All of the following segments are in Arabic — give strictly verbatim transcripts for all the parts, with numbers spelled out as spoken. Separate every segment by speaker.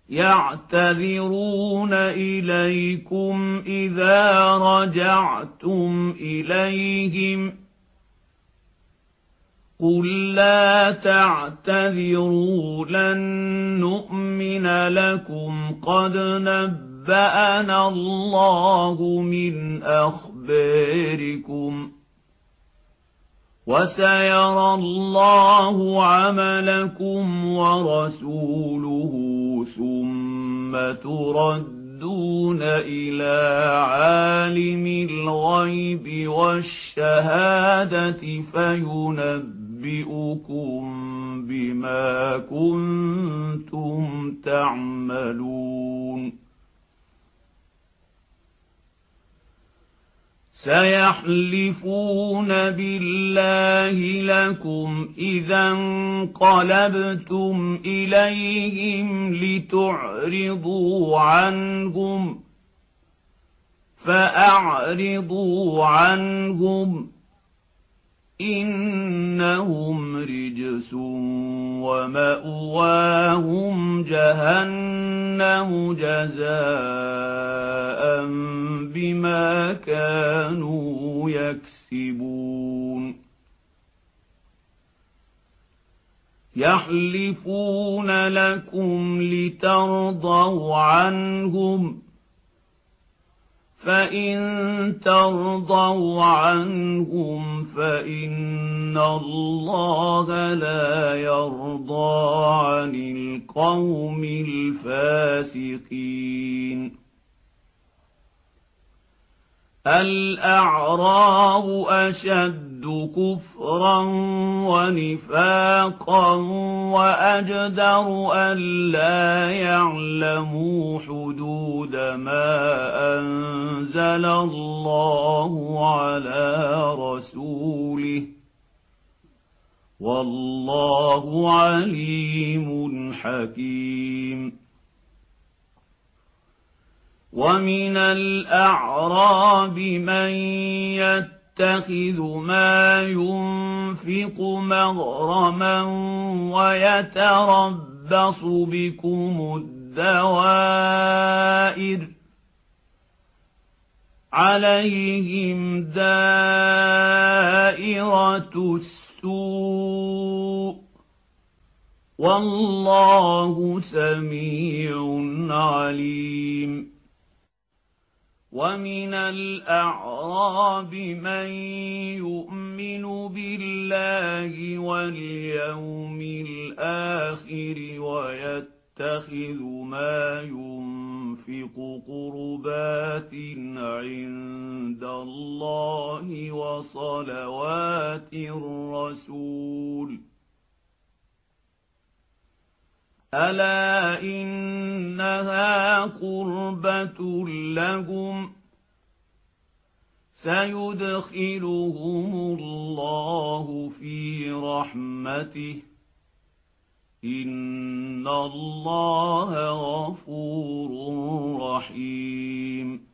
Speaker 1: يعتذرون إليكم إذا رجعتم إليهم قل لا تعتذروا لن نؤمن لكم قد نبأنا الله من أخباركم وسيرى الله عملكم ورسوله ثم تردون إلى عالم الغيب والشهادة فينبئكم بما كنتم تعملون سيحلفون بالله لكم إذا انقلبتم إليهم لتعرضوا عنهم فأعرضوا عنهم إنهم رجس ومأواهم جهنم جزاء بما كانوا يكسبون يحلفون لكم لترضوا عنهم فإن ترضوا عنهم فإن الله لا يرضى عن القوم الفاسقين الأعراب أشد كفرا ونفاقا وأجدر ألا يعلموا حدود ما أنزل الله على رسوله والله عليم حكيم ومن الأعراب من يتخذ ما ينفق مغرما ويتربص بكم الدوائر عليهم دائرة السوء والله سميع عليم ومن الأعراب من يؤمن بالله واليوم الآخر ويتخذ ما ينفق قربات عند الله وصلوات الرسول ألا إنها قربة لهم سيدخلهم الله في رحمته إن الله غفور رحيم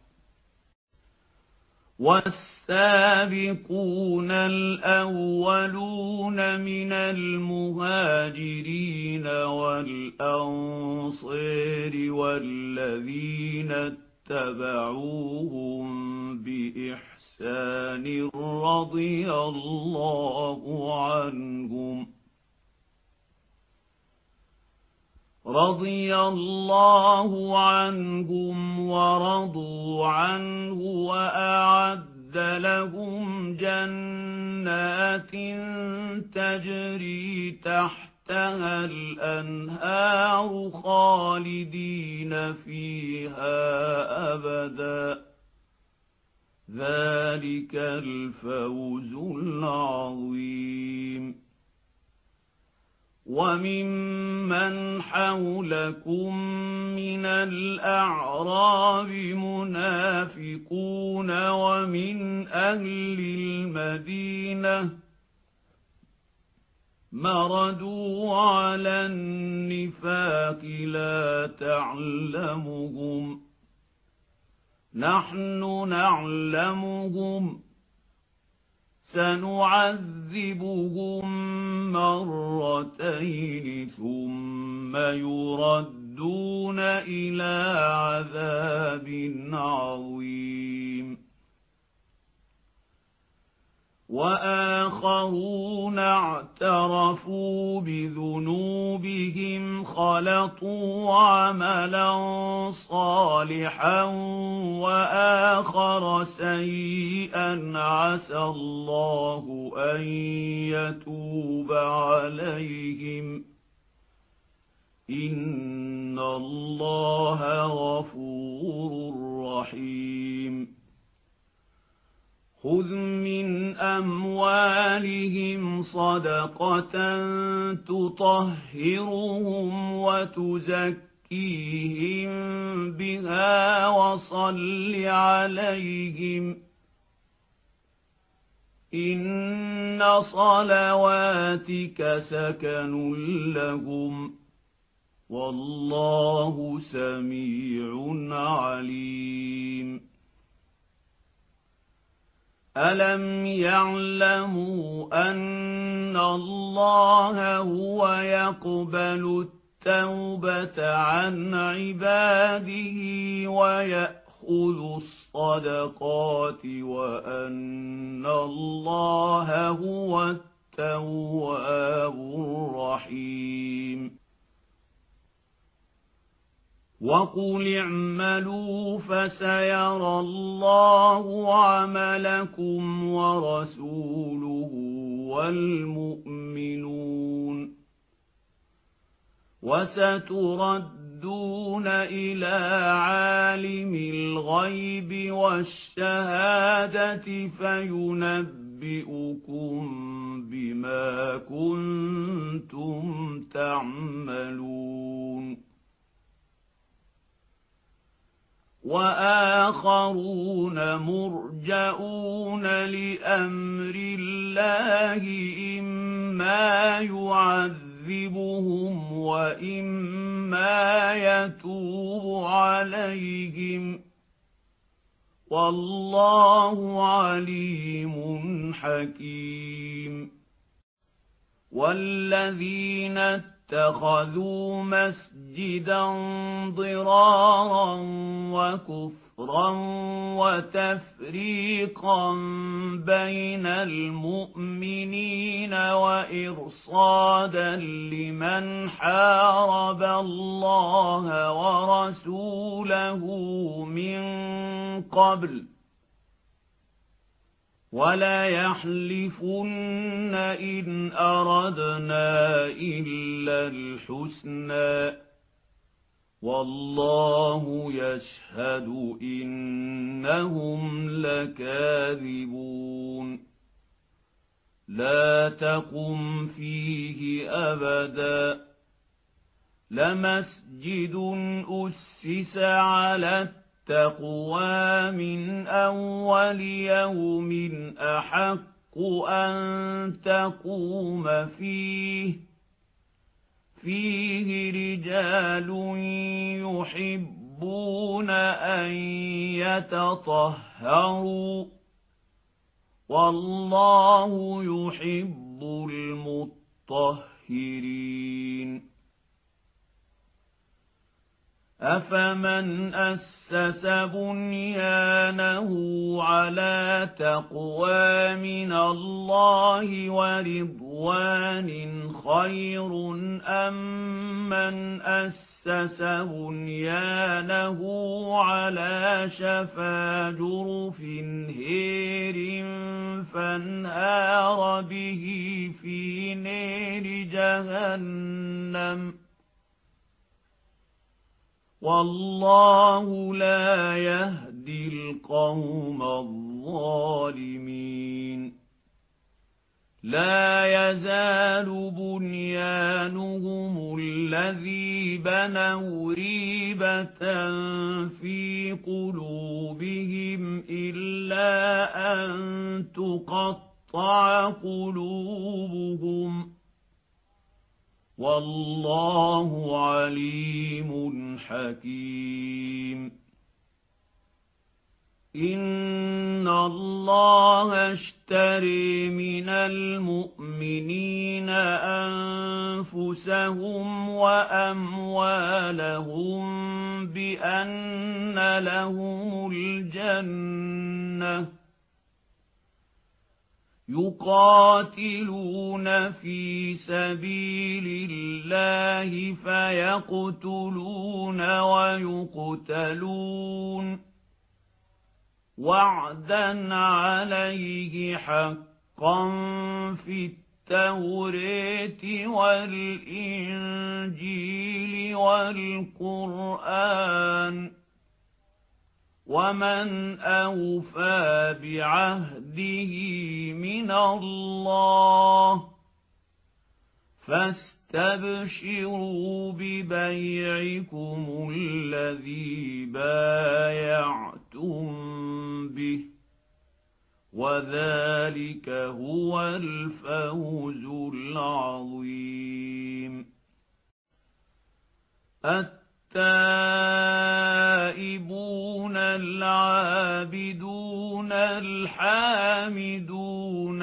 Speaker 1: والسابقون الأولون من المهاجرين والأنصار والذين اتبعوهم بإحسان رضي الله عنهم رضي الله عنهم ورضوا عنه وأعد لهم جنات تجري تحتها الأنهار خالدين فيها أبدا ذلك الفوز العظيم وممن حولكم من الأعراب منافقون ومن أهل المدينة مردوا على النفاق لا تعلمهم نحن نعلمهم سنعذبهم مرتين ثم يردون لَتُرَدُّونَ إِلَى عَذَابٍ عَظِيمٍ وَآخَرُونَ اعْتَرَفُوا بِذُنُوبِهِمْ خَلَطُوا عَمَلًا صَالِحًا وَآخَرَ سَيِّئًا عَسَى اللَّهُ أَن يَتُوبَ عَلَيْهِمْ إِنَّ اللَّهَ غَفُورٌ رَّحِيمٌ خُذْ مِنْ أَمْوَالِهِمْ صَدَقَةً تُطَهِّرُهُمْ وَتُزَكِّيهِمْ بِهَا وَصَلِّ عَلَيْهِمْ إِنَّ صَلَوَاتِكَ سَكَنٌ لَّهُمْ وَاللَّهُ سَمِيعٌ عَلِيمٌ أَلَمْ يَعْلَمُوا أَنَّ اللَّهَ هُوَ يَقْبَلُ التَّوْبَةَ عَنْ عِبَادِهِ وَيَأْخُذُ الصَّدَقَاتِ وَأَنَّ اللَّهَ هُوَ التَّوَّابُ الرَّحِيمُ وَقُلِ اعْمَلُوا فَسَيَرَى اللَّهُ عَمَلَكُمْ وَرَسُولُهُ وَالْمُؤْمِنُونَ وَسَتُرَدُّونَ إِلَى عَالِمِ الْغَيْبِ وَالشَّهَادَةِ فَيُنَبِّئُكُم بِمَا كُنتُمْ تَعْمَلُونَ وَآخَرُونَ مُرْجَؤُونَ لِأَمْرِ اللَّهِ إِمَّا يُعَذِّبُهُمْ وَإِمَّا يَتُوبُ عَلَيْهِمْ وَاللَّهُ عَلِيمٌ حَكِيمٌ وَالَّذِينَ اتَّخَذُوا مَسْجِدًا ضِرَارًا وَكُفْرًا وَتَفْرِيقًا بَيْنَ الْمُؤْمِنِينَ وَإِرْصَادًا لِمَنْ حَارَبَ اللَّهَ وَرَسُولَهُ مِنْ قَبْلُ وَلَيَحْلِفُنَّ إِنْ أَرَدْنَا إِلَّا الْحُسْنَى وَاللَّهُ يَشْهَدُ إِنَّهُمْ لَكَاذِبُونَ لَا تَقُمْ فِيهِ أَبَدًا لَمَسْجِدٌ أُسِّسَ عَلَى التَّقْوَى مِنْ أَوَّلِ يَوْمٍ أَحَقُّ أَن تَقُومَ فِيهِ فِيهِ رِجَالٌ يُحِبُّونَ أَن يَتَطَهَّرُوا وَاللَّهُ يُحِبُّ الْمُطَّهِّرِينَ أَفَمَنْ أَسَّسَ بُنْيَانَهُ عَلَى تَقْوَى مِنَ اللَّهِ وَرِضْوَانٍ خَيْرٌ أَمْ مَنْ أَسَّسَ بُنْيَانَهُ عَلَى شَفَا جُرُفٍ هِيرٍ فَانْهَارَ بِهِ فِي نَارِ جَهَنَّمَ وَاللَّهُ لَا يَهْدِي الْقَوْمَ الظَّالِمِينَ لَا يَزَالُ بُنْيَانُهُمُ الَّذِي بَنَوْا رِيبَةً فِي قُلُوبِهِمْ إِلَّا أَن تُقَطَّعَ قُلُوبُهُمْ وَاللَّهُ عَلِيمٌ حَكِيمٌ إِنَّ اللَّهَ نشتري من المؤمنين أنفسهم وأموالهم بأن لهم الجنة يقاتلون في سبيل الله فيقتلون ويقتلون وعدا عليه حقا في التوراة والإنجيل والقرآن ومن أوفى بعهده من الله فاستبشروا ببيعكم الذي بايعتم به وذلك هو الفوز العظيم. التائبون العابدون الحامدون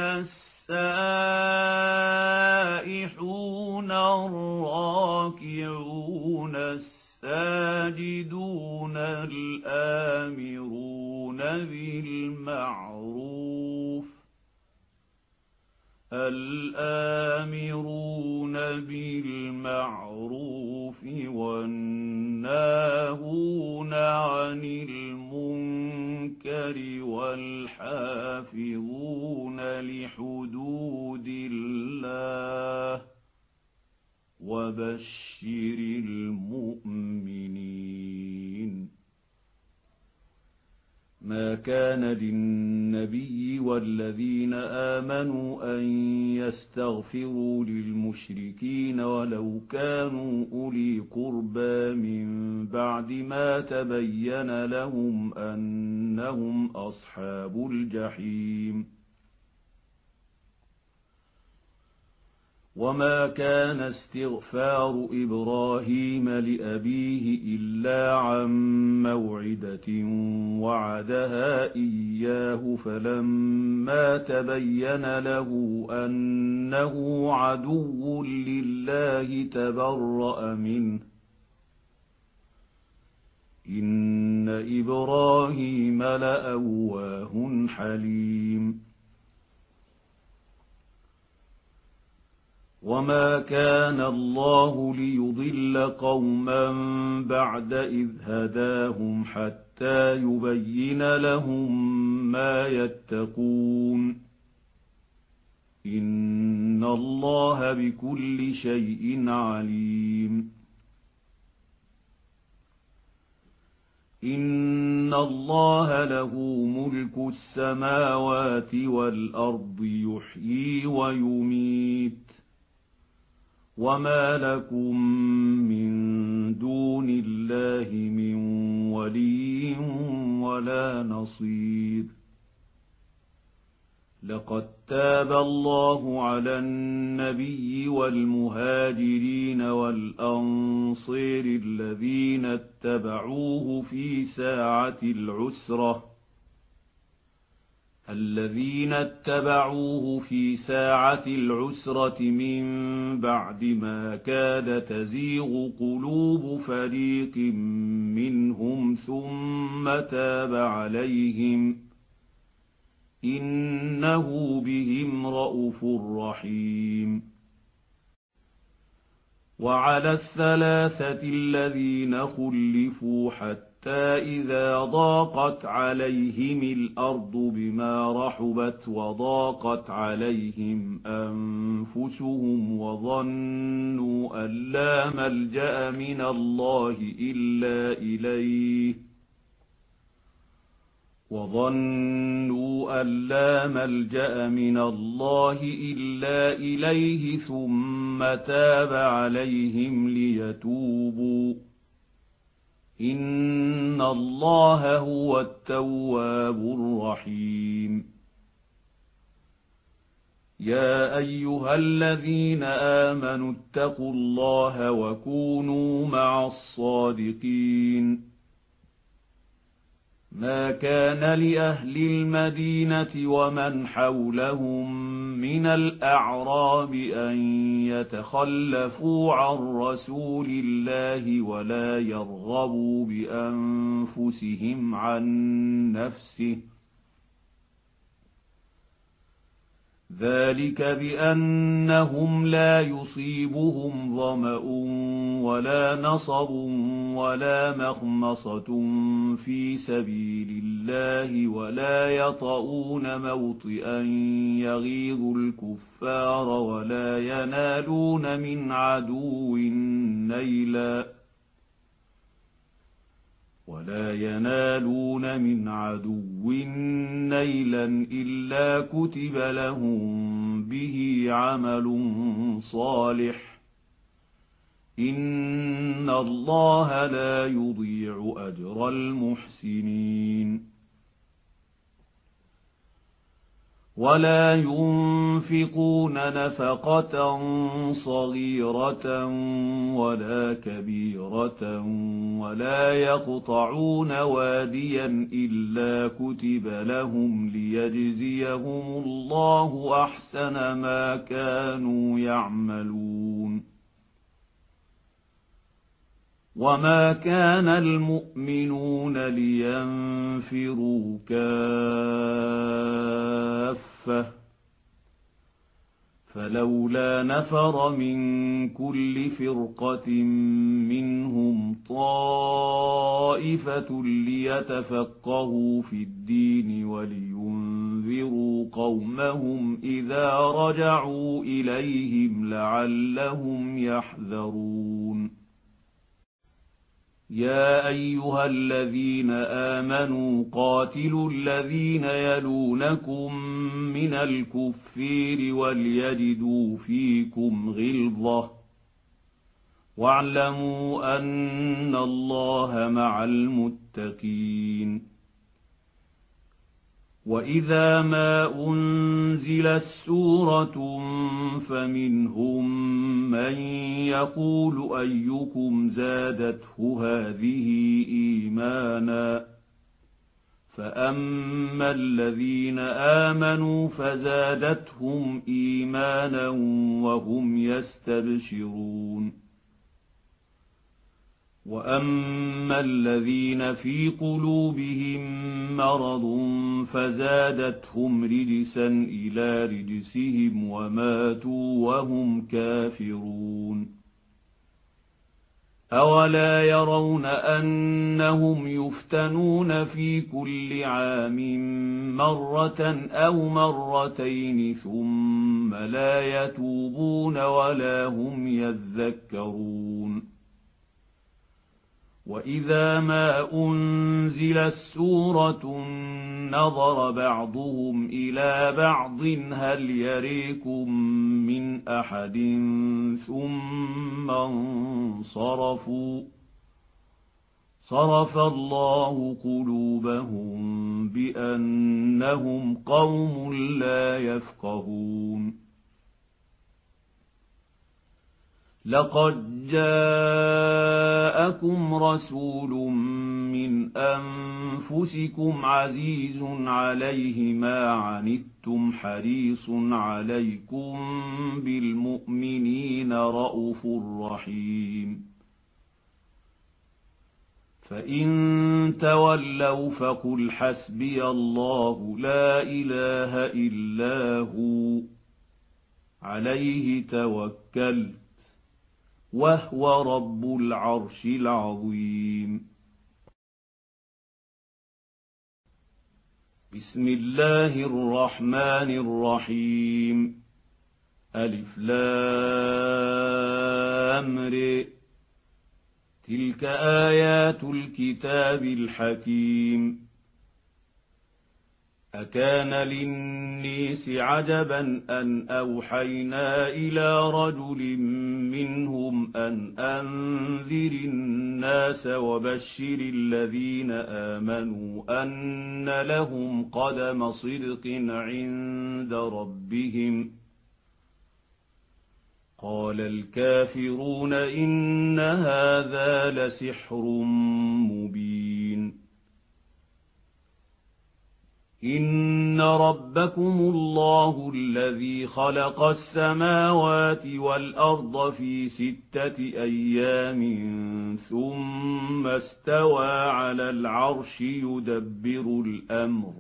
Speaker 1: السائحون الراكعون الساجدون الآمرون بالمعروف الآمرون بالمعروف والناهون عن المنكر والحافظون لحدود الله وبشر المؤمنين. ما كان للنبي والذين آمنوا أن يستغفروا للمشركين ولو كانوا أولي قربى من بعد ما تبين لهم أنهم أصحاب الجحيم. وما كان استغفار إبراهيم لأبيه إلا عن موعدة وعدها إياه فلما تبين له أنه عدو لله تبرأ منه إن إبراهيم لأواه حليم. وما كان الله ليضل قوما بعد إذ هداهم حتى يبين لهم ما يتقون إن الله بكل شيء عليم. إن الله له ملك السماوات والأرض يحيي ويميت وما لكم من دون الله من ولي ولا نصير. لقد تاب الله على النبي والمهاجرين والأنصار الذين اتبعوه في ساعة العسرة الذين اتبعوه في ساعة العسرة من بعد ما كاد تزيغ قلوب فريق منهم ثم تاب عليهم إنه بهم رءوف رحيم. وعلى الثلاثة الذين خلفوا حتى إذا ضاقت عليهم الأرض بما رحبت وضاقت عليهم أنفسهم وظنوا أن لا ملجأ من الله إلا إليه وظنوا أن لا ملجأ من الله إلا إليه ثم تاب عليهم ليتوبوا إن الله هو التواب الرحيم. يا أيها الذين آمنوا اتقوا الله وكونوا مع الصادقين ما كان لأهل المدينة ومن حولهم من الأعراب أن يتخلفوا عن رسول الله ولا يرغبوا بأنفسهم عن نفسه، ذلك بأنهم لا يصيبهم ظمأ ولا نصب ولا مخمصة في سبيل الله ولا يطؤون موطئا يغيظ الكفار ولا ينالون من عدو نيلا ولا ينالون من عدو نيلا إلا كتب لهم به عمل صالح، إن الله لا يضيع أجر المحسنين. ولا ينفقون نفقة صغيرة ولا كبيرة ولا يقطعون واديا إلا كتب لهم ليجزيهم الله أحسن ما كانوا يعملون. وما كان المؤمنون لينفروا كافة، فلولا نفر من كل فرقة منهم طائفة ليتفقهوا في الدين ولينذروا قومهم إذا رجعوا إليهم لعلهم يحذرون. يا أيها الذين آمنوا قاتلوا الذين يلونكم من الكفار وليجدوا فيكم غلظة، واعلموا أن الله مع المتقين. وإذا ما أنزلت سورة فمنهم من يقول أيكم زادته هذه إيمانا، فأما الذين آمنوا فزادتهم إيمانا وهم يستبشرون. وأما الذين في قلوبهم مرض فزادتهم رجسا إلى رجسهم وماتوا وهم كافرون. أولا يرون أنهم يفتنون في كل عام مرة أو مرتين ثم لا يتوبون ولا هم يذكرون. وإذا ما أنزلت سورة نظر بعضهم إلى بعض هل يريكم من أحد ثم انصرفوا، صرف الله قلوبهم بأنهم قوم لا يفقهون. لقد جاءكم رسول من أنفسكم عزيز عليه ما عنتم حريص عليكم بالمؤمنين رءوف رحيم. فإن تولوا فقل حسبي الله لا إله إلا هو عليه توكلت وهو رب العرش العظيم. بسم الله الرحمن الرحيم. ألف لام ر، تلك آيات الكتاب الحكيم. أكان للناس عجبا أن أوحينا إلى رجل منهم أن أنذر الناس وبشر الذين آمنوا أن لهم قدم صدق عند ربهم. قال الكافرون إن هذا لسحر مبين. إن ربكم الله الذي خلق السماوات والأرض في ستة أيام ثم استوى على العرش يدبر الأمر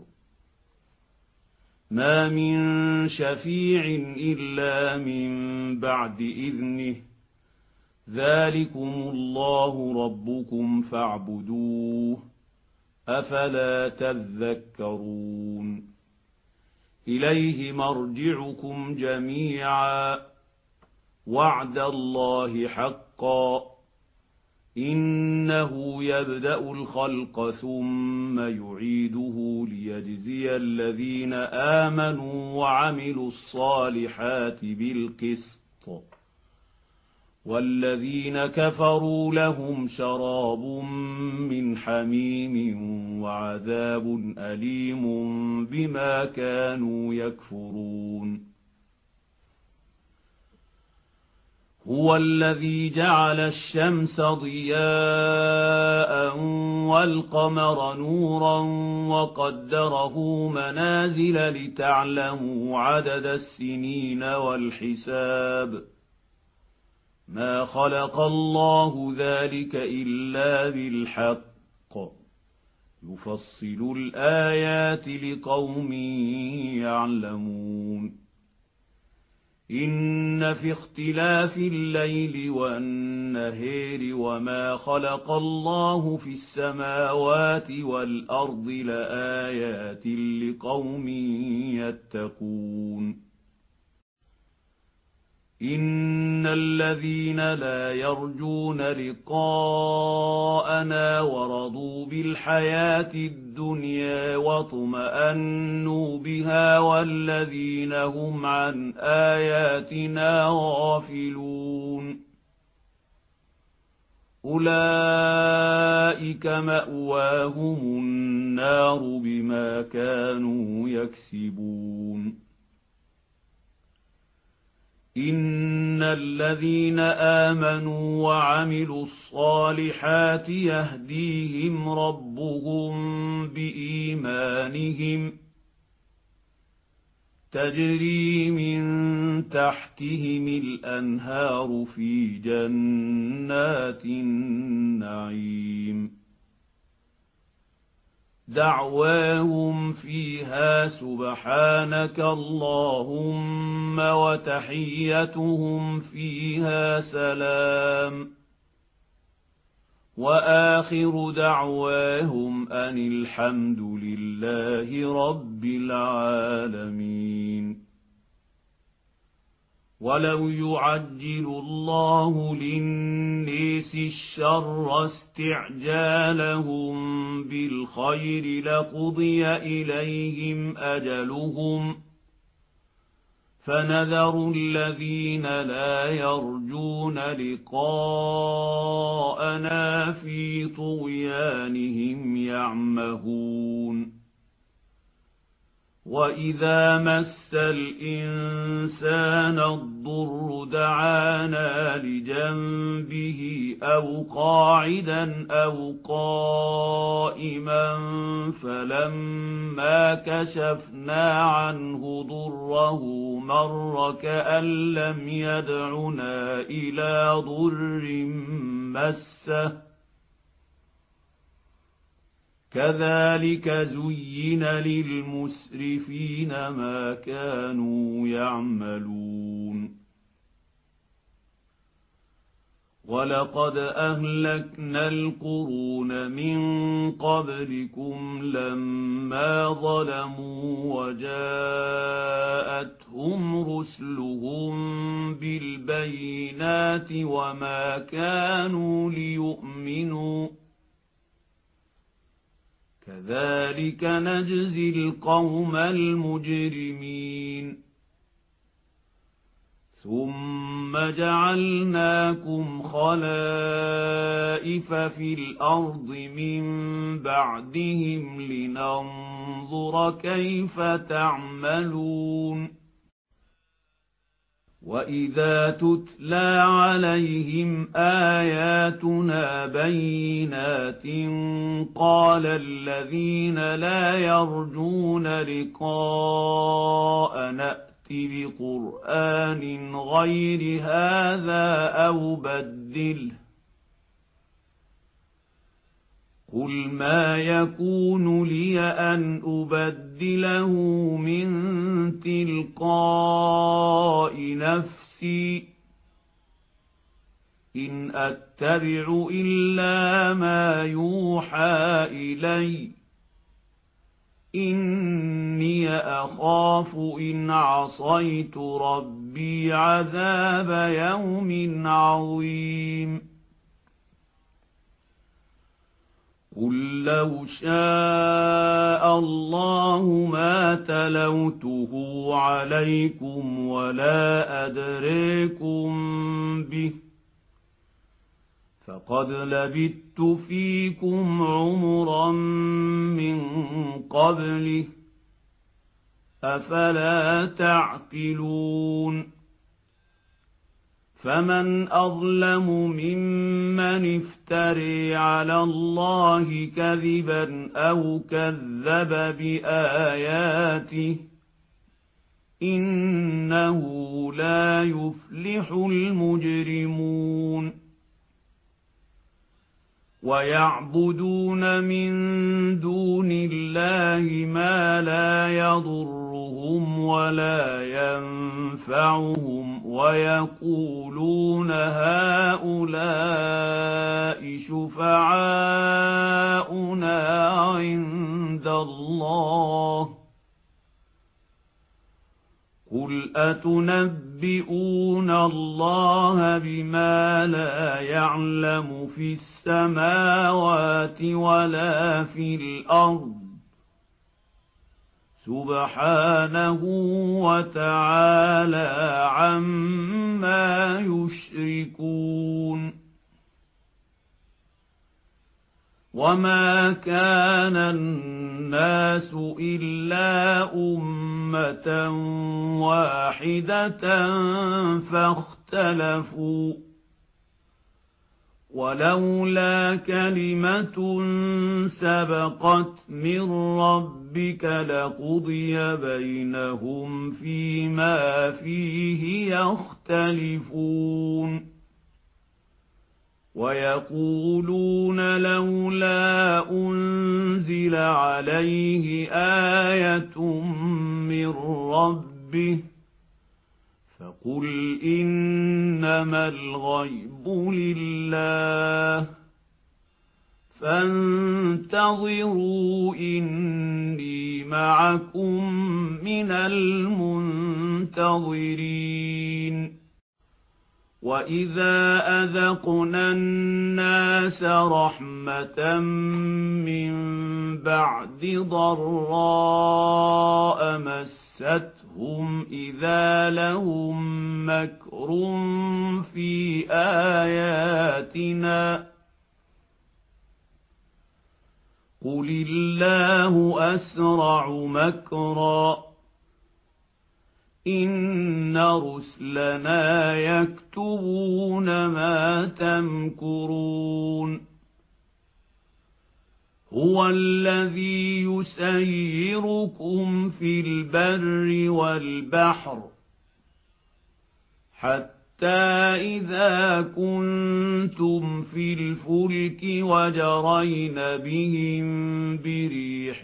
Speaker 1: ما من شفيع إلا من بعد إذنه ذلكم الله ربكم فاعبدوه أفلا تذكرون إليه مرجعكم جميعا وعد الله حقا إنه يبدأ الخلق ثم يعيده ليجزي الذين آمنوا وعملوا الصالحات بالقسط والذين كفروا لهم شراب من حميم وعذاب أليم بما كانوا يكفرون هو الذي جعل الشمس ضياء والقمر نورا وقدره منازل لتعلموا عدد السنين والحساب ما خلق الله ذلك إلا بالحق يفصل الآيات لقوم يعلمون إن في اختلاف الليل والنهار وما خلق الله في السماوات والأرض لآيات لقوم يتقون إن الذين لا يرجون لقاءنا ورضوا بالحياة الدنيا واطمأنوا بها والذين هم عن آياتنا غافلون أولئك مأواهم النار بما كانوا يكسبون إن الذين آمنوا وعملوا الصالحات يهديهم ربهم بإيمانهم تجري من تحتهم الأنهار في جنات النعيم دعواهم فيها سبحانك اللهم وتحيتهم فيها سلام وآخر دعواهم أن الحمد لله رب العالمين ولو يعجل الله للناس الشر استعجالهم بالخير لقضي إليهم أجلهم فنذر الذين لا يرجون لقاءنا في طغيانهم يعمهون وإذا مس الإنسان الضر دعانا لجنبه أو قاعدا أو قائما فلما كشفنا عنه ضره مر كأن لم يدعنا إلى ضر مسه كذلك زين للمسرفين ما كانوا يعملون ولقد أهلكنا القرون من قبلكم لما ظلموا وجاءتهم رسلهم بالبينات وما كانوا ليؤمنوا كذلك نجزي القوم المجرمين ثم جعلناكم خلائف في الأرض من بعدهم لننظر كيف تعملون وإذا تتلى عليهم آياتنا بينات قال الذين لا يرجون لقاءنا ائت بقرآن غير هذا أو بدله قل ما يكون لي أن أبدله من تلقاء نفسي إن أتبع إلا ما يوحى إلي إني أخاف إن عصيت ربي عذاب يوم عظيم قل لو شاء الله ما تلوته عليكم ولا أدريكم به فقد لبثت فيكم عمرا من قبله أفلا تعقلون فمن أظلم ممن افتري على الله كذبا أو كذب بآياته إنه لا يفلح المجرمون ويعبدون من دون الله ما لا يضرهم ولا ينفعهم ويقولون هؤلاء شفعاؤنا عند الله قل أتنبئون الله بما لا يعلم في السماوات ولا في الأرض سبحانه وتعالى عما يشركون وما كان الناس إلا أمة واحدة فاختلفوا ولولا كلمة سبقت من ربك لقضي بينهم فيما فيه يختلفون ويقولون لولا أنزل عليه آية من ربه فقل إنما الغيب لله فانتظروا إني معكم من المنتظرين وإذا أذقنا الناس رحمة من بعد ضراء مستهم إذا لهم مكر في آياتنا قل الله أسرع مكرا إن رسلنا يكتبون ما تمكرون هو الذي يسيركم في البر والبحر حتى إذا كنتم في الفلك وجرين بهم بريح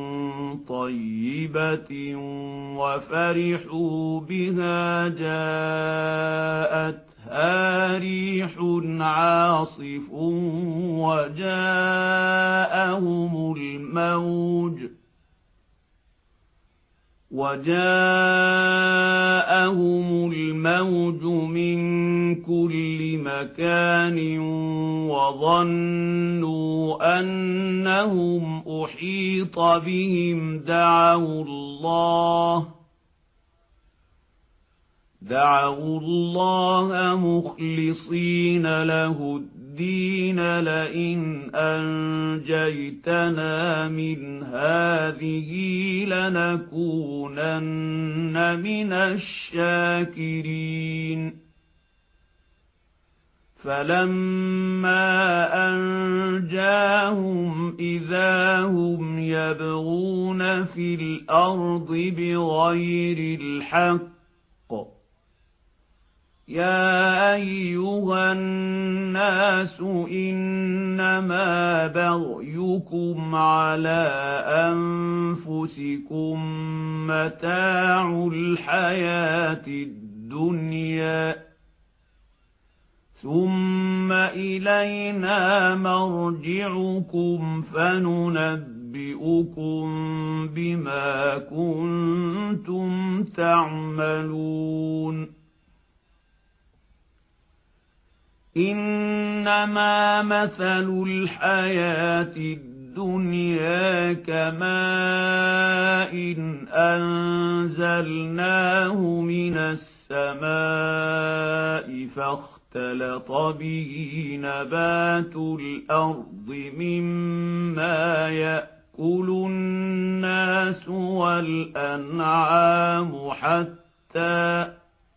Speaker 1: طيبة وفرحوا بها جاءتها ريح عاصف وجاءهم الموج وجاءهم الموج من كل مكان وظنوا أنهم أحيط بهم دعوا الله دعوا الله مخلصين له الدين الدين لئن أنجيتنا من هذه لنكونن من الشاكرين فلما أنجاهم إذا هم يبغون في الأرض بغير الحق يا أيها الناس إنما بغيكم على أنفسكم متاع الحياة الدنيا ثم إلينا مرجعكم فننبئكم بما كنتم تعملون إنما مثل الحياة الدنيا كماء إن أنزلناه من السماء فاختلط به نبات الأرض مما يأكل الناس والأنعام حتى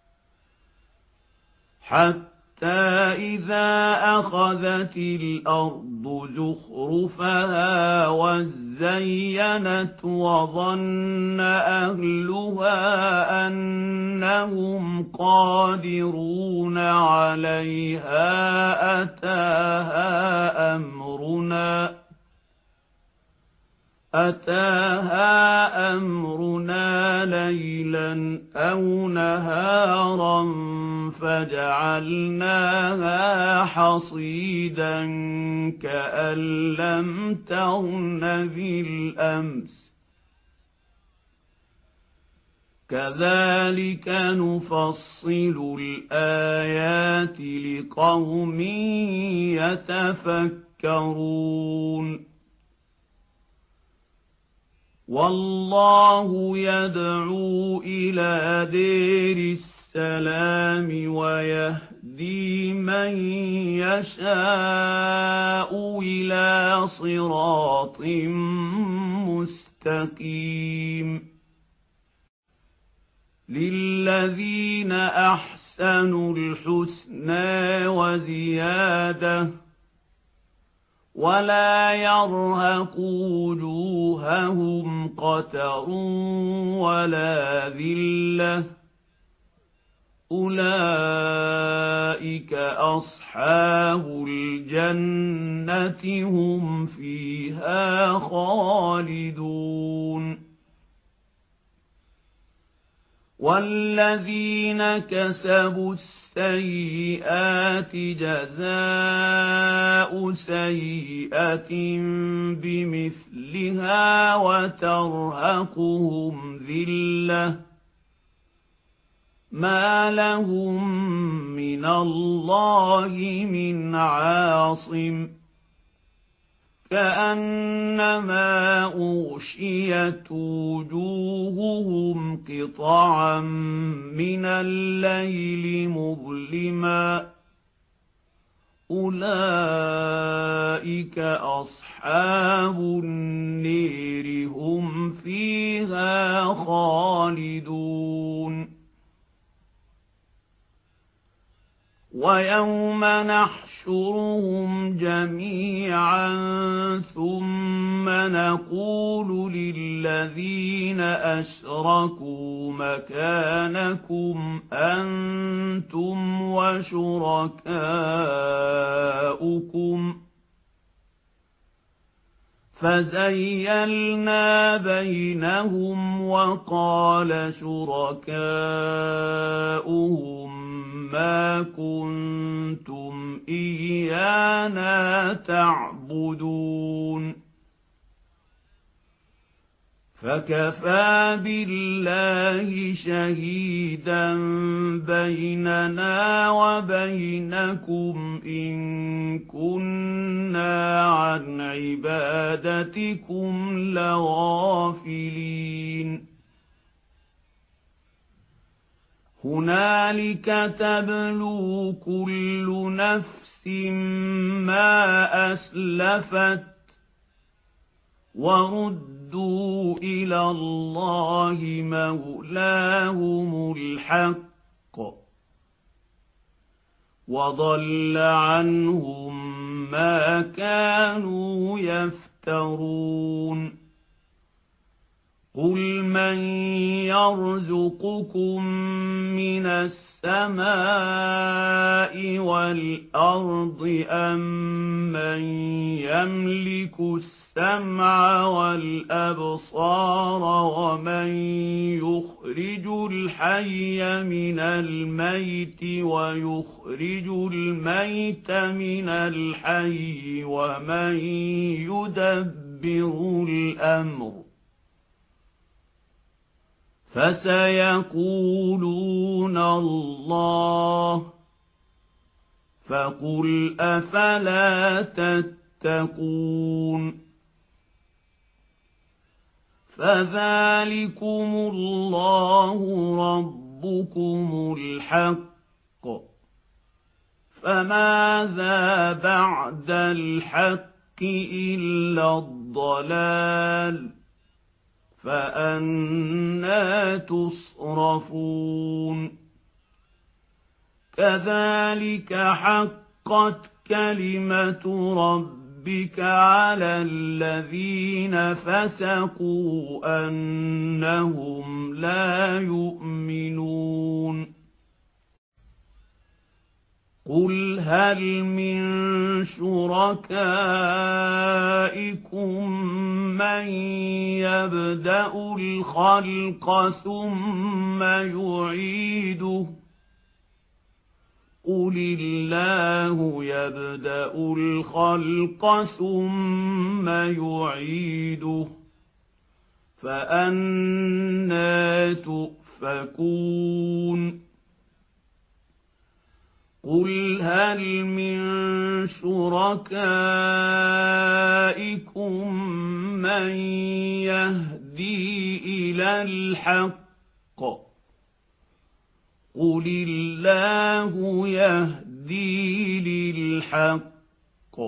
Speaker 1: حتى إذا أخذت الأرض زخرفها وزينت وظن أهلها أنهم قادرون عليها أتاها أمرنا أتاها أمرنا ليلا أو نهارا فجعلناها حصيدا كأن لم تغن بالأمس كذلك نفصل الآيات لقوم يتفكرون والله يدعو إلى دير السلام ويهدي من يشاء إلى صراط مستقيم للذين أحسنوا الحسنى وزيادة ولا يرهق وجوههم قتر ولا ذلة أولئك أصحاب الجنة هم فيها خالدون والذين كسبوا السيئات جزاء سيئة بمثلها وترهقهم ذلة ما لهم من الله من عاصم كأنما أغشيت وجوههم قطعا من الليل مظلما أولئك أصحاب النير هم فيها خالدون ويوم نحشرهم جميعا ثم نقول للذين أشركوا مكانكم أنتم وشركاؤكم فزيلنا بينهم وقال شركاؤهم ما كنتم إيانا تعبدون فكفى بالله شهيدا بيننا وبينكم إن كنا عن عبادتكم لغافلين هنالك تبلو كل نفس نفس ما أسلفت وردوا إلى الله مولاهم الحق وضل عنهم ما كانوا يفترون قل من يرزقكم من السماء والأرض أم من يملك السمع والأبصار ومن يخرج الحي من الميت ويخرج الميت من الحي ومن يدبر الأمر فسيقولون الله فقل أفلا تتقون فذلكم الله ربكم الحق فماذا بعد الحق إلا الضلال فأنى تصرفون كذلك حقت كلمة ربك على الذين فسقوا أنهم لا يؤمنون قل هل من شركائكم من يبدأ الخلق ثم يعيده قل الله يبدأ الخلق ثم يعيده فأنى تؤفكون قل هل من شركائكم من يهدي إلى الحق قل الله يهدي للحق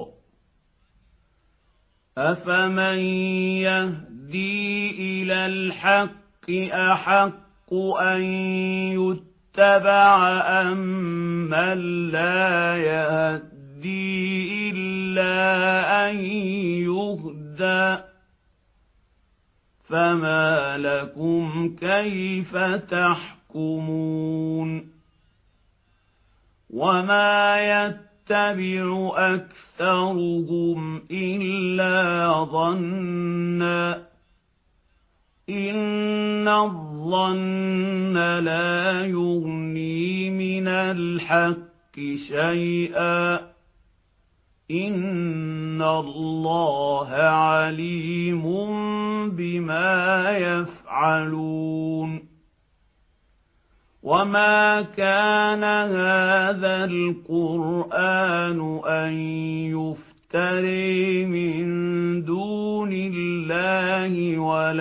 Speaker 1: أفمن يهدي إلى الحق أحق أن يتبع اتبع أمن لا يهدي إلا أن يهدى فما لكم كيف تحكمون وما يتبع أكثرهم إلا ظنا إن الظن لا يغني من الحق شيئا إن الله عليم بما يفعلون وما كان هذا القرآن أن يفتري من دون الله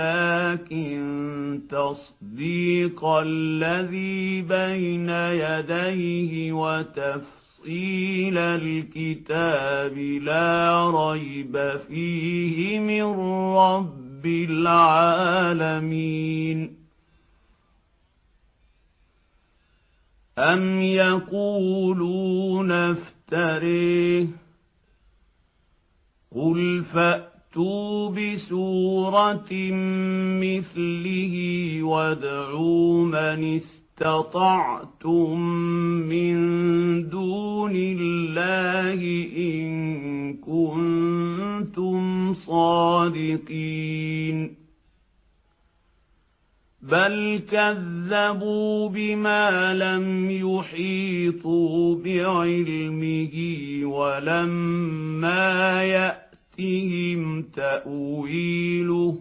Speaker 1: ولكن تصديق الذي بين يديه وتفصيل الكتاب لا ريب فيه من رب العالمين أم يقولون افتريه قل فأتوا بسورة مثله وادعوا من استطعتم من دون الله إن كنتم صادقين بل كذبوا بما لم يحيطوا بعلمه ولما يأتهم تأويله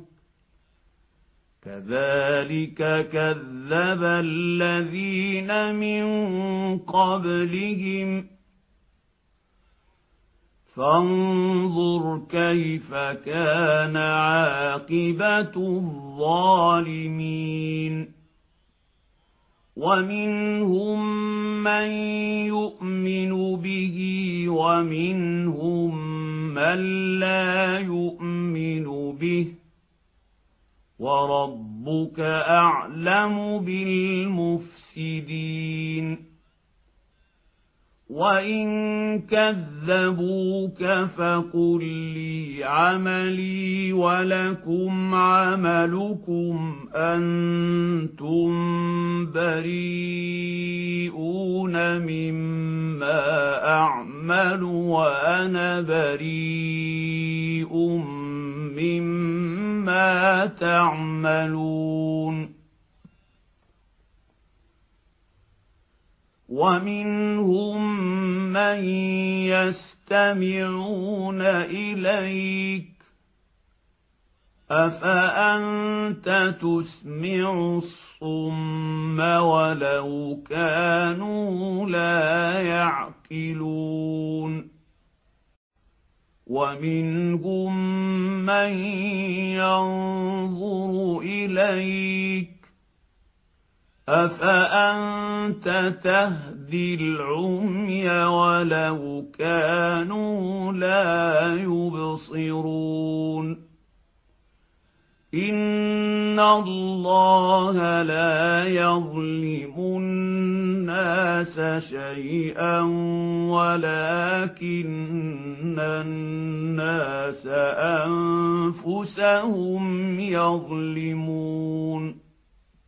Speaker 1: كذلك كذب الذين من قبلهم فانظر كيف كان عاقبة الظالمين ومنهم من يؤمن به ومنهم من لا يؤمن به وربك أعلم بالمفسدين وإن كذبوك فقل لي عملي ولكم عملكم أنتم بريئون مما أعمل وأنا بريء مما تعملون ومنهم من يستمعون إليك أفأنت تسمع الصم ولو كانوا لا يعقلون ومنهم من ينظر إليك أفأنت تهدي العمي ولو كانوا لا يبصرون إن الله لا يظلم الناس شيئا ولكن الناس أنفسهم يظلمون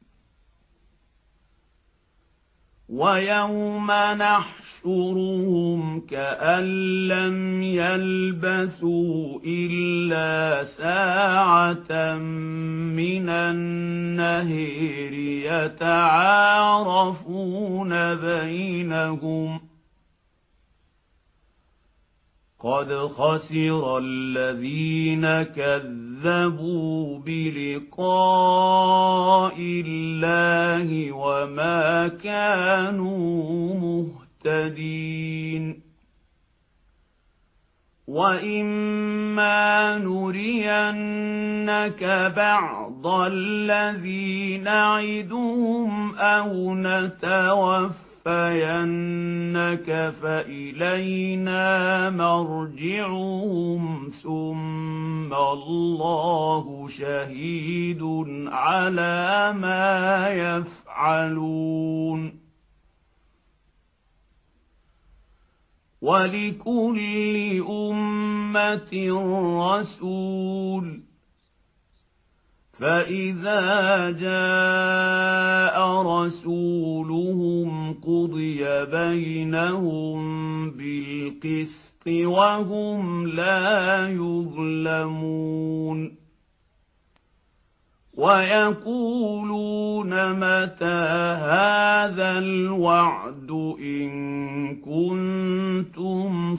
Speaker 1: ويوم نحشرهم كأن لم يلبثوا إلا ساعة من النهار يتعارفون بينهم قد خسر الذين كذبوا بلقاء الله وما كانوا مهتدين وإما نرينك بعض الذي نعدهم أو نتوفى فينك فإلينا مرجعهم ثم الله شهيد على ما يفعلون ولكل أمة رسول فإذا جاء رسولهم قضي بينهم بالقسط وهم لا يظلمون ويقولون متى هذا الوعد إن كنتم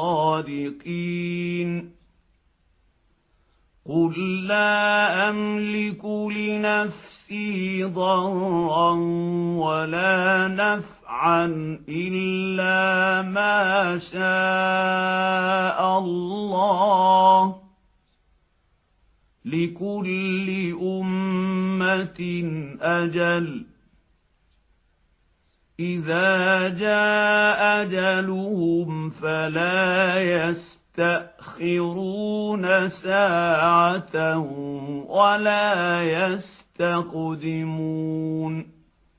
Speaker 1: صادقين قل لا أملك لنفسي ضرا ولا نفعا إلا ما شاء الله لكل أمة أجل إذا جاء أجلهم فلا يستأخرون ساعة ولا يستقدمون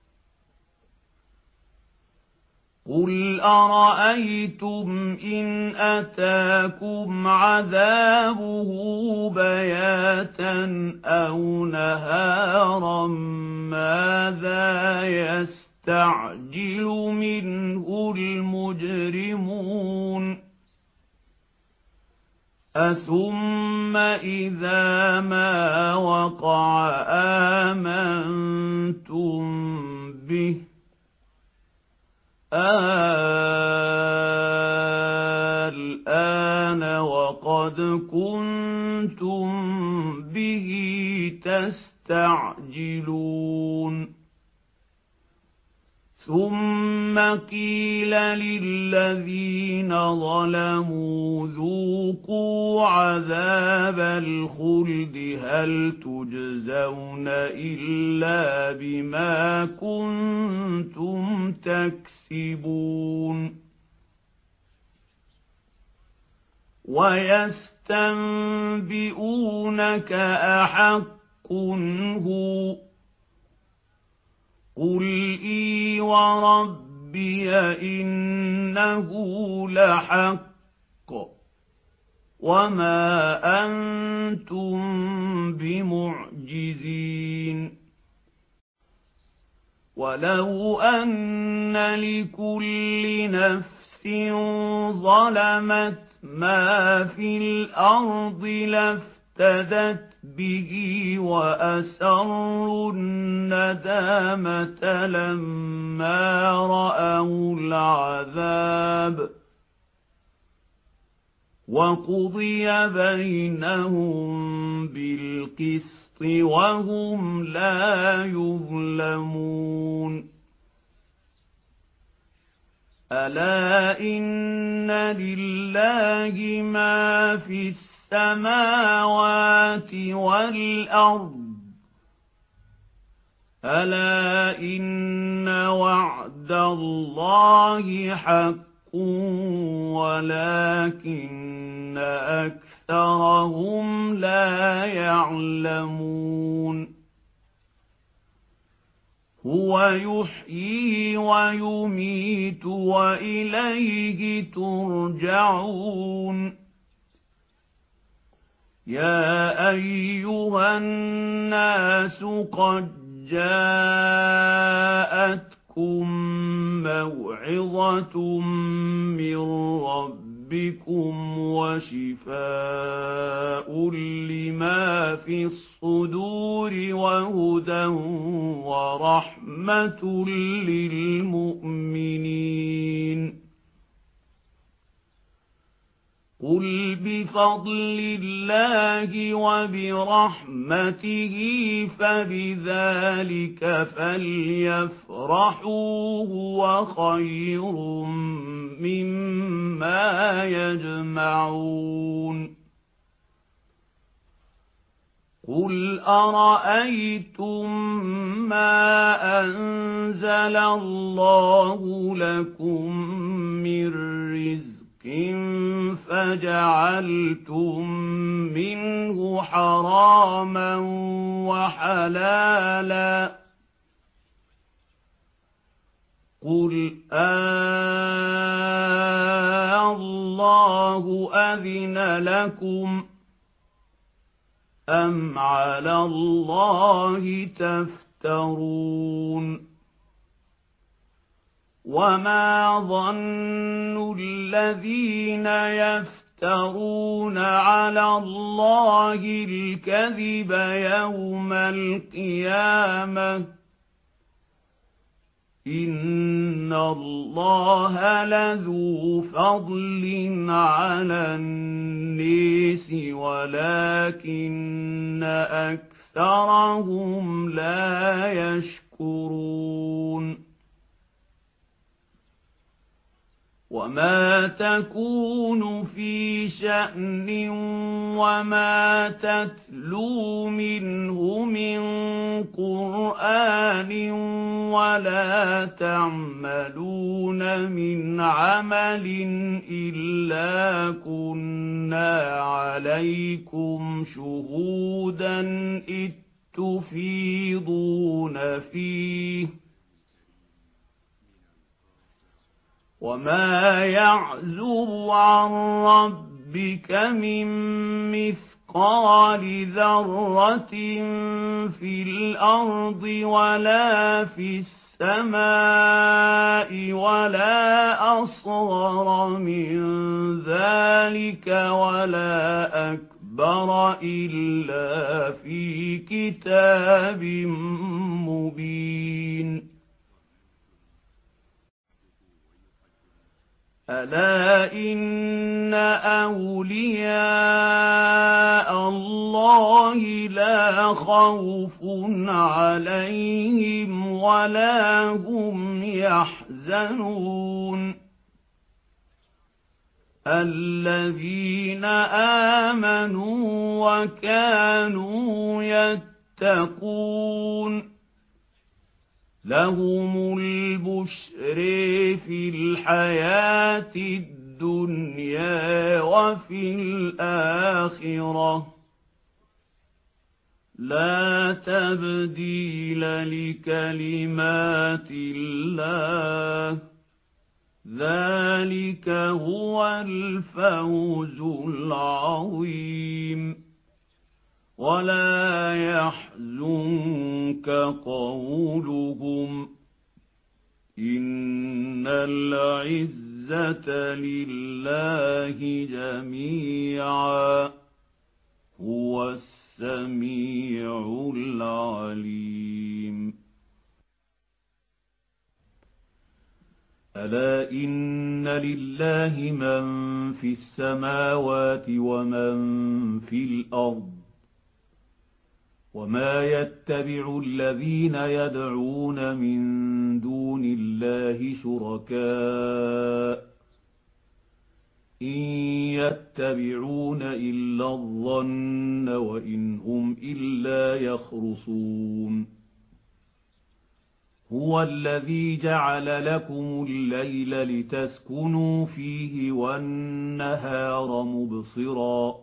Speaker 1: قل أرأيتم إن أتاكم عذابه بياتا أو نهارا ماذا يستعجل منه المجرمون أثم إذا ما وقع آمنتم به الآن وقد كنتم به تستعجلون ثم قيل للذين ظلموا ذوقوا عذاب الخلد هل تجزون إلا بما كنتم تكسبون ويستنبئونك أحق هو قل إي وربي إنه لحق وما أنتم بمعجزين ولو أن لكل نفس ظلمت ما في الأرض لافتدت به وأسروا الندامة لما رأوا العذاب وقضي بينهم بالقسط وهم لا يظلمون ألا إن لله ما في السماوات والأرض ألا إن وعد الله حق ولكن أكثرهم لا يعلمون هو يحيي ويميت وإليه ترجعون يا أيها الناس قد جاءتكم موعظة من ربكم وشفاء لما في الصدور وهدى ورحمة للمؤمنين قل بفضل الله وبرحمته فبذلك فليفرحوا هو خير مما يجمعون قل أرأيتم ما أنزل الله لكم من رزق فجعلتم منه حراما وحلالا قل آه الله أذن لكم أم على الله تفترون وما ظن الذين يفترون على الله الكذب يوم القيامة إن الله لذو فضل على الناس ولكن أكثرهم لا يشكرون وما تكون في شأن وما تتلو منه من قرآن ولا تعملون من عمل إلا كنا عليكم شهودا إذ تفيضون فيه وما يعزب عن ربك من مثقال ذرة في الأرض ولا في السماء ولا أصغر من ذلك ولا أكبر إلا في كتاب مبين ألا إن أولياء الله لا خوف عليهم ولا هم يحزنون الذين آمنوا وكانوا يتقون لهم البشر في الحياة الدنيا وفي الآخرة لا تبديل لكلمات الله ذلك هو الفوز العظيم ولا يحزنك قولهم إن العزة لله جميعا هو السميع العليم ألا إن لله من في السماوات ومن في الأرض وما يتبع الذين يدعون من دون الله شركاء إن يتبعون إلا الظن وإن هم إلا يخرصون هو الذي جعل لكم الليل لتسكنوا فيه والنهار مبصرا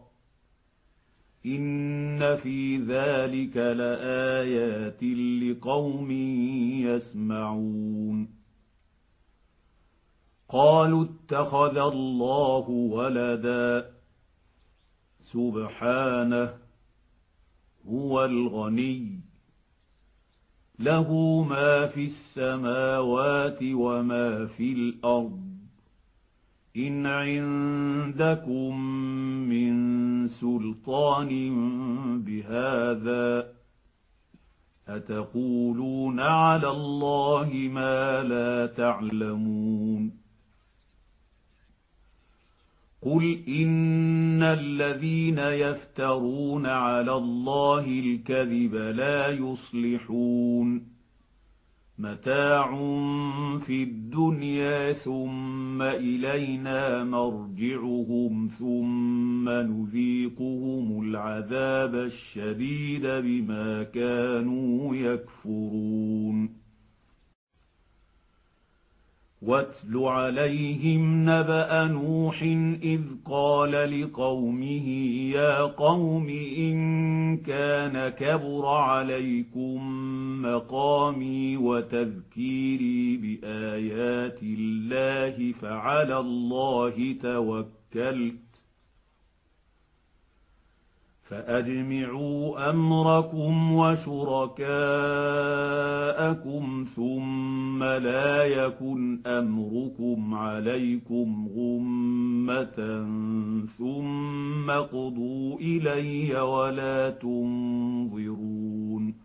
Speaker 1: إن في ذلك لآيات لقوم يسمعون قالوا اتخذ الله ولدا سبحانه هو الغني له ما في السماوات وما في الأرض إن عندكم من سلطان بهذا أتقولون على الله ما لا تعلمون قل إن الذين يفترون على الله الكذب لا يصلحون متاع في الدنيا ثم إلينا مرجعهم ثم نذيقهم العذاب الشديد بما كانوا يكفرون واتل عليهم نبأ نوح إذ قال لقومه يا قوم إن كان كبر عليكم مقامي وتذكيري بآيات الله فعلى الله توكلت فأجمعوا أمركم وشركاءكم ثم لا يكن أمركم عليكم غمة ثم اقضوا إلي ولا تنظرون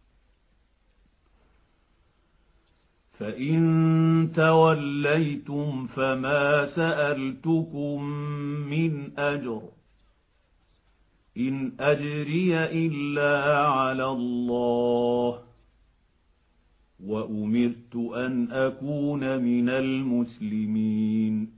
Speaker 1: فإن توليتم فما سألتكم من أجر إن أجري إلا على الله وأمرت أن أكون من المسلمين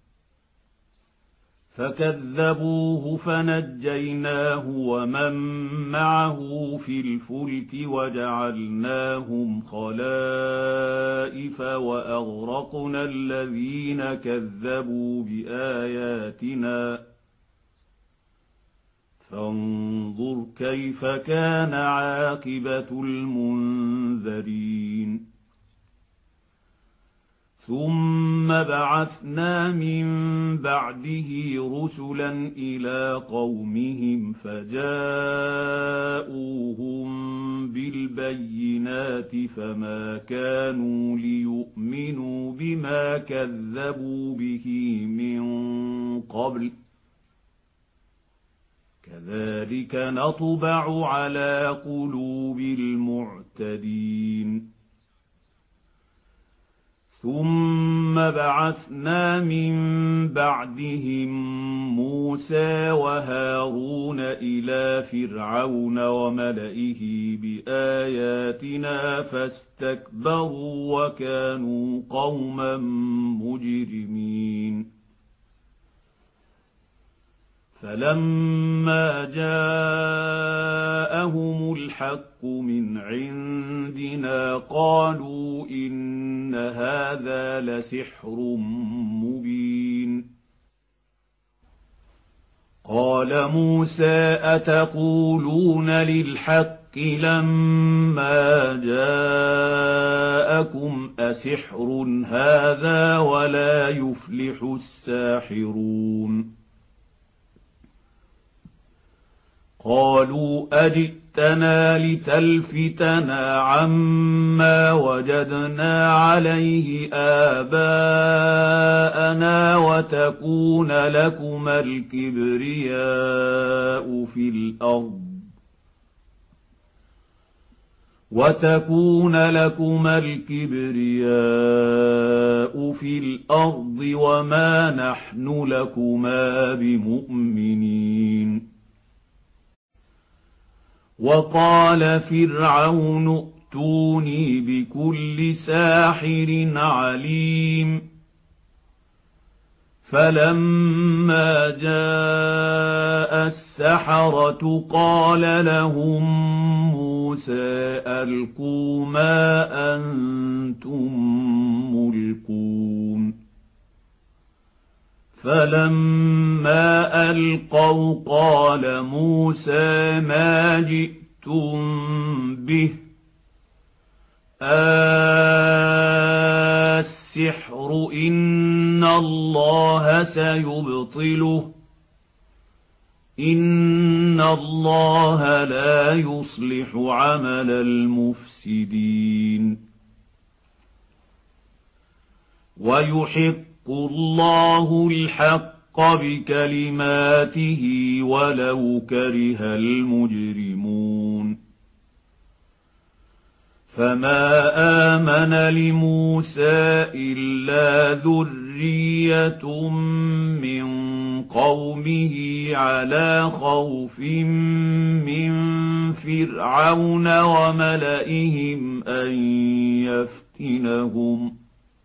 Speaker 1: فكذبوه فنجيناه ومن معه في الفلك وجعلناهم خلائف وأغرقنا الذين كذبوا بآياتنا فانظر كيف كان عاقبة المنذرين ثم بعثنا من بعده رسلا إلى قومهم فجاءوهم بالبينات فما كانوا ليؤمنوا بما كذبوا به من قبل كذلك نطبع على قلوب المعتدين ثم بعثنا من بعدهم موسى وهارون إلى فرعون وملئه بآياتنا فاستكبروا وكانوا قوما مجرمين فلما جاءهم الحق من عندنا قالوا إن هذا لسحر مبين قال موسى أتقولون للحق لما جاءكم أسحر هذا ولا يفلح الساحرون قالوا أجئتنا لتلفتنا عما وجدنا عليه آباءنا وتكون لكما الكبرياء في الأرض وتكون لكما الكبرياء في الأرض وما نحن لكما بمؤمنين وقال فرعون ائتوني بكل ساحر عليم فلما جاء السحرة قال لهم موسى ألقوا ما أنتم ملقون فلما ألقوا قال موسى ما جئتم به السحر إن الله سيبطله إن الله لا يصلح عمل المفسدين ويحق الله الحق بكلماته ولو كره المجرمون فما آمن لموسى إلا ذرية من قومه على خوف من فرعون وملئهم أن يفتنهم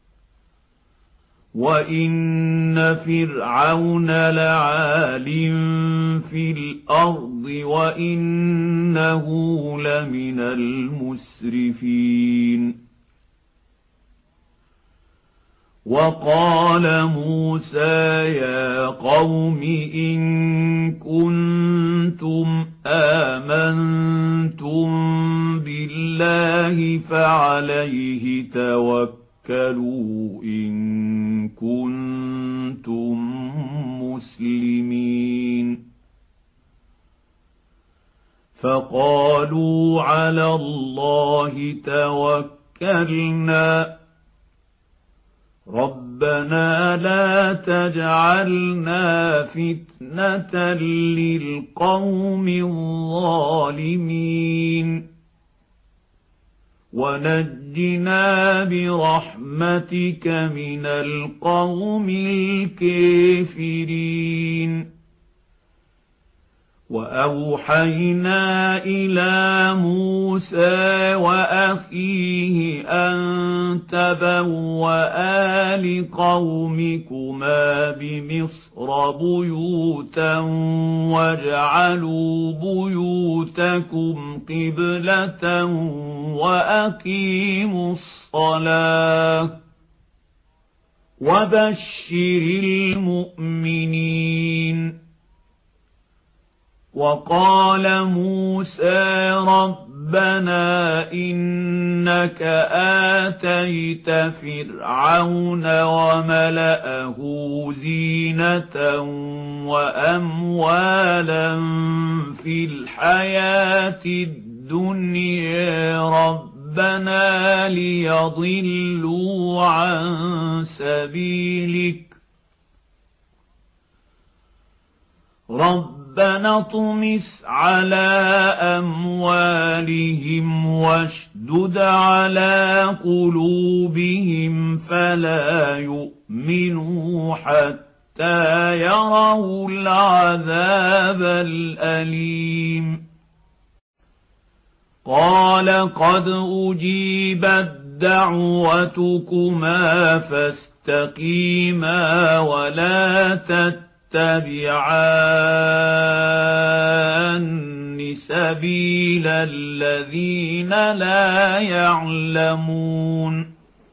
Speaker 1: وإن فرعون لعال في الأرض وإنه لمن المسرفين وقال موسى يا قوم إن كنتم آمنتم بالله فعليه توكلوا إن كنتم مسلمين فقالوا على الله توكلنا ربنا لا تجعلنا فتنة للقوم الظالمين ونجنا برحمتك من القوم الكافرين وأوحينا إلى موسى وأخيه أن تبوأ لقومكما بمصر بيوتا واجعلوا بيوتكم قبلة وأقيموا الصلاة وبشر المؤمنين وقال موسى ربنا إنك آتيت فرعون وملأه زينة وأموالا في الحياة الدنيا ربنا ليضلوا عن سبيلك ربنا اطمس على أموالهم واشدد واشدد على قلوبهم فلا يؤمنوا حتى يروا العذاب الأليم قال قد أجيبت دعوتكما فاستقيما ولا تتبعان سبيل الذين لا يعلمون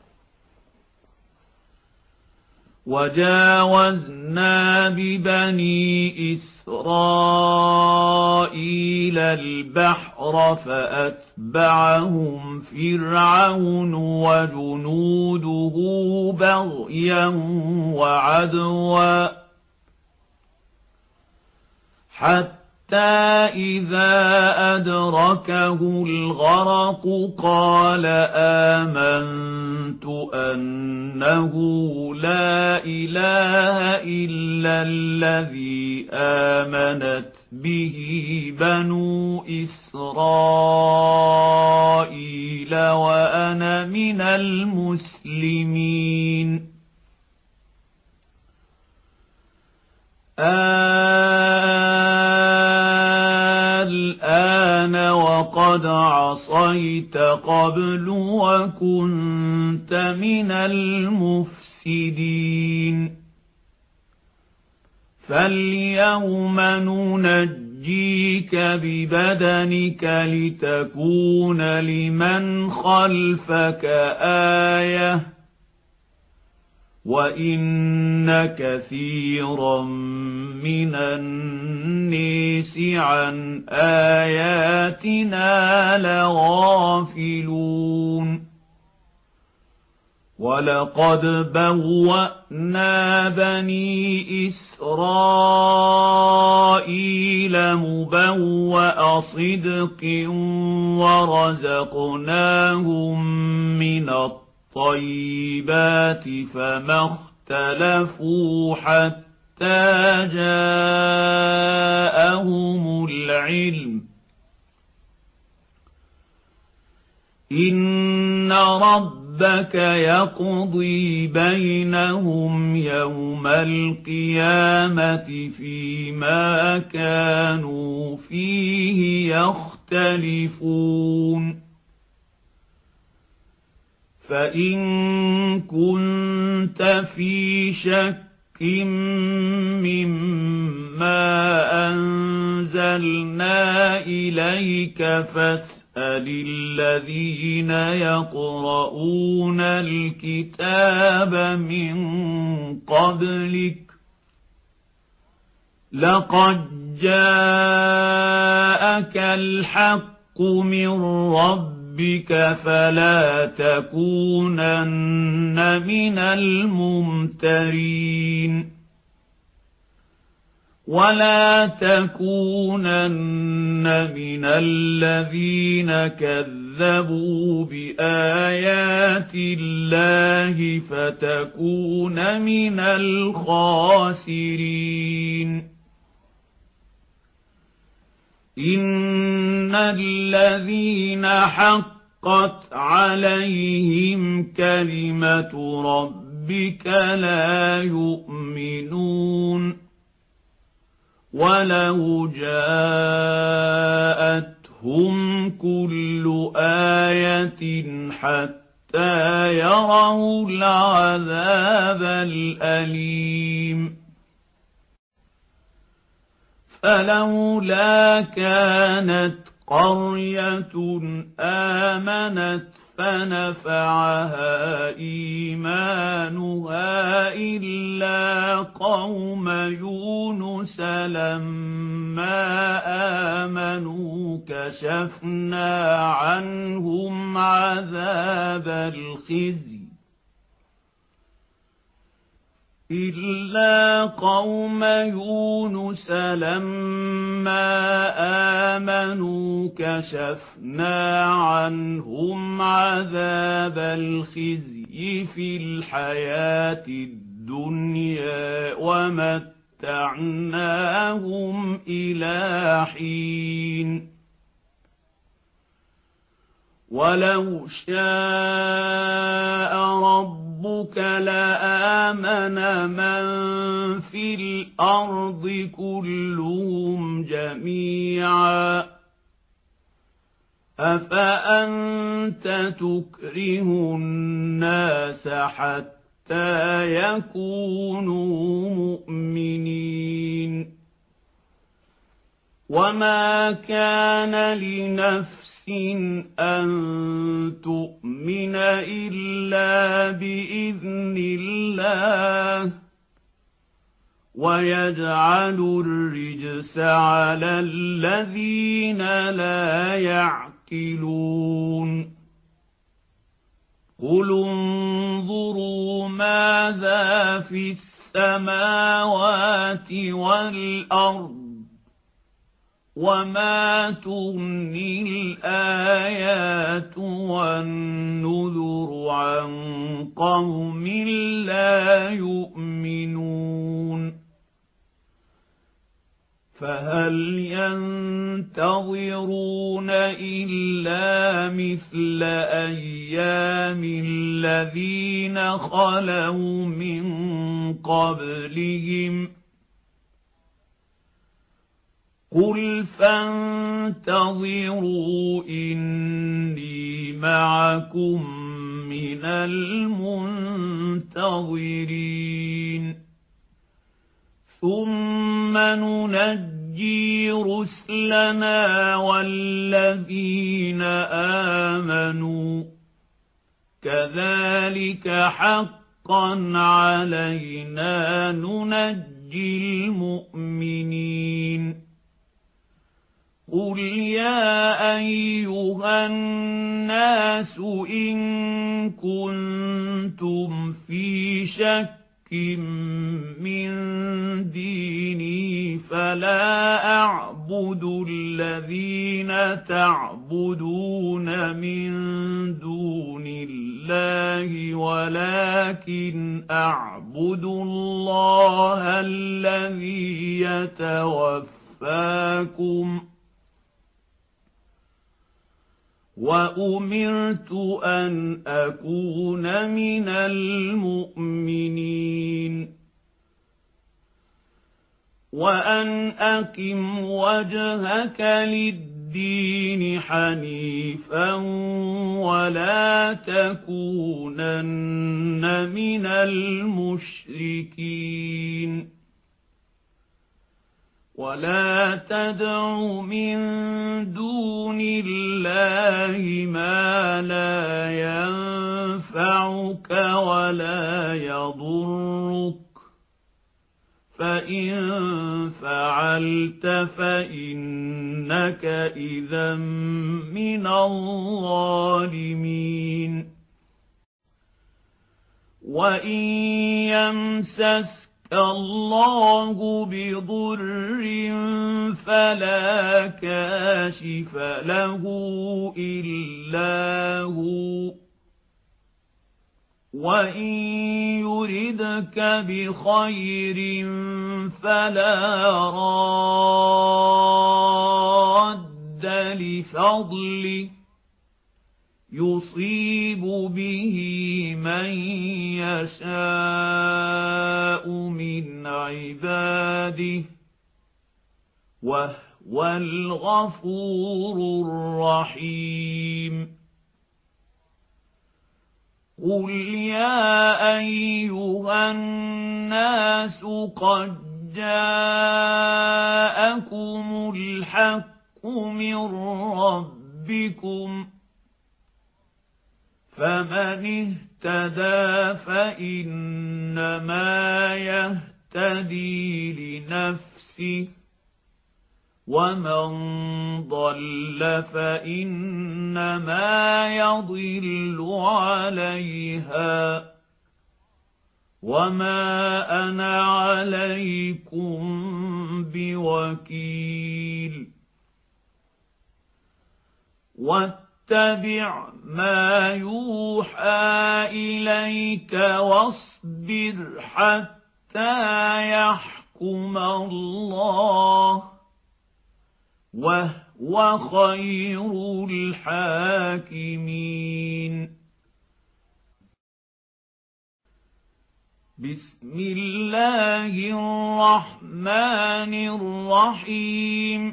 Speaker 1: وجاوزنا ببني إسرائيل البحر فأتبعهم فرعون وجنوده بغيا وعدوا حتى إذا أدركه الغرق قال آمنت أنه لا إله إلا الذي آمنت به بنو إسرائيل وأنا من المسلمين الآن وقد عصيت قبل وكنت من المفسدين فاليوم ننجيك ببدنك لتكون لمن خلفك آية وإن كثيرا من الناس عن آياتنا لغافلون ولقد بوأنا بني إسرائيل مبوأ صدق ورزقناهم من الطيبات الطيبات فما اختلفوا حتى جاءهم العلم إن ربك يقضي بينهم يوم القيامة فيما كانوا فيه يختلفون فإن كنت في شك مما أنزلنا إليك فاسأل الذين يقرؤون الكتاب من قبلك لقد جاءك الحق من ربك بك فلا تكونن من الممترين ولا تكونن من الذين كذبوا بآيات الله فتكون من الخاسرين إن الذين حقت عليهم كلمة ربك لا يؤمنون ولو جاءتهم كل آية حتى يروا العذاب الأليم فلولا كانت قرية آمنت فنفعها إيمانها إلا قوم يونس لما آمنوا كشفنا عنهم عذاب الخزي إلا قوم يونس لما آمنوا كشفنا عنهم عذاب الخزي في الحياة الدنيا ومتعناهم إلى حين ولو شاء ربك لآمن من في الأرض كلهم جميعا أفأنت تكره الناس حتى يكونوا مؤمنين وما كان لنفس أن تؤمن إلا بإذن الله ويجعل الرجس على الذين لا يعقلون قل انظروا ماذا في السماوات والأرض وما تغني الآيات والنذر عن قوم لا يؤمنون فهل ينتظرون إلا مثل أيام الذين خلوا من قبلهم قل فانتظروا إني معكم من المنتظرين ثم ننجي رسلنا والذين آمنوا كذلك حقا علينا ننجي المؤمنين قل يا أيها الناس إن كنتم في شك من ديني فلا أعبد الذين تعبدون من دون الله ولكن أعبد الله الذي يتوفاكم وأمرت أن أكون من المؤمنين وأن أقم وجهك للدين حنيفا ولا تكونن من المشركين ولا تدع من دون الله ما لا ينفعك ولا يضرك فإن فعلت فإنك إذا من الظالمين وإن يمسسك الله بضر فلا كاشف له إلا هو وإن يردك بخير فلا راد لفضله يصيب به من يشاء من عباده وهو الغفور الرحيم قل يا أيها الناس قد جاءكم الحق من ربكم فمن اهتدى فإنما يهتدي لنفسه ومن ضل فإنما يضل عليها وما أنا عليكم بوكيل واتبع ما يوحى إليك واصبر حتى يحكم الله وهو خير الحاكمين. بسم الله الرحمن الرحيم.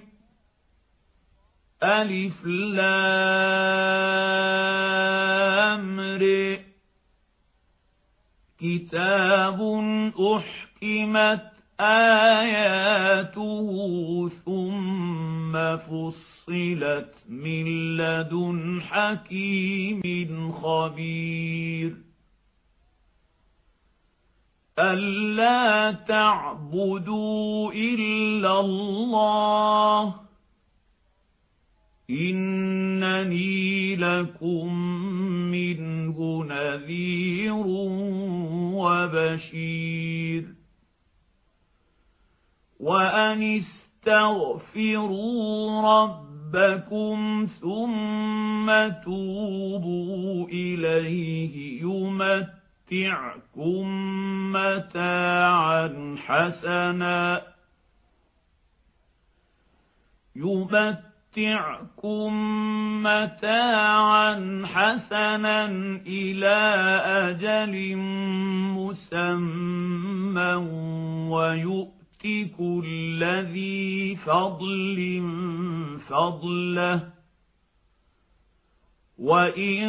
Speaker 1: ألف لام ر. كتاب أحكمت آياته ثم فصلت من لدن حكيم خبير. ألا تعبدوا إلا الله إنني لكم منه نذير وبشير. وأن استغفروا ربكم ثم توبوا إليه يمتعكم متاعا حسنا يمتعكم متاعا حسنا إلى أجل مسمى ويؤتي كل ذي فضل فضله وإن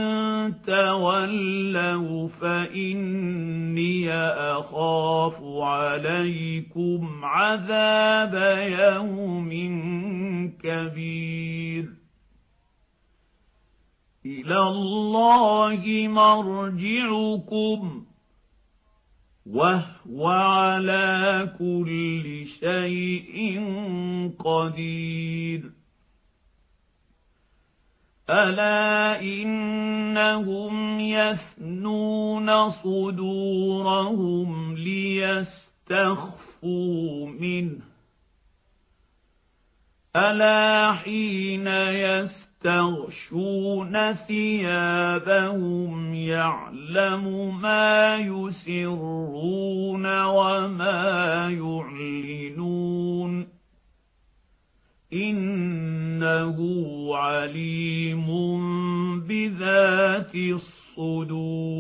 Speaker 1: تولوا فإني أخاف عليكم عذاب يوم كبير. إلى الله مرجعكم وهو على كل شيء قدير. ألا إنهم يثنون صدورهم ليستخفوا منه ألا حين يستغشون ثيابهم يعلم ما يسرون وما يعلنون إنه عليم بذات الصدور.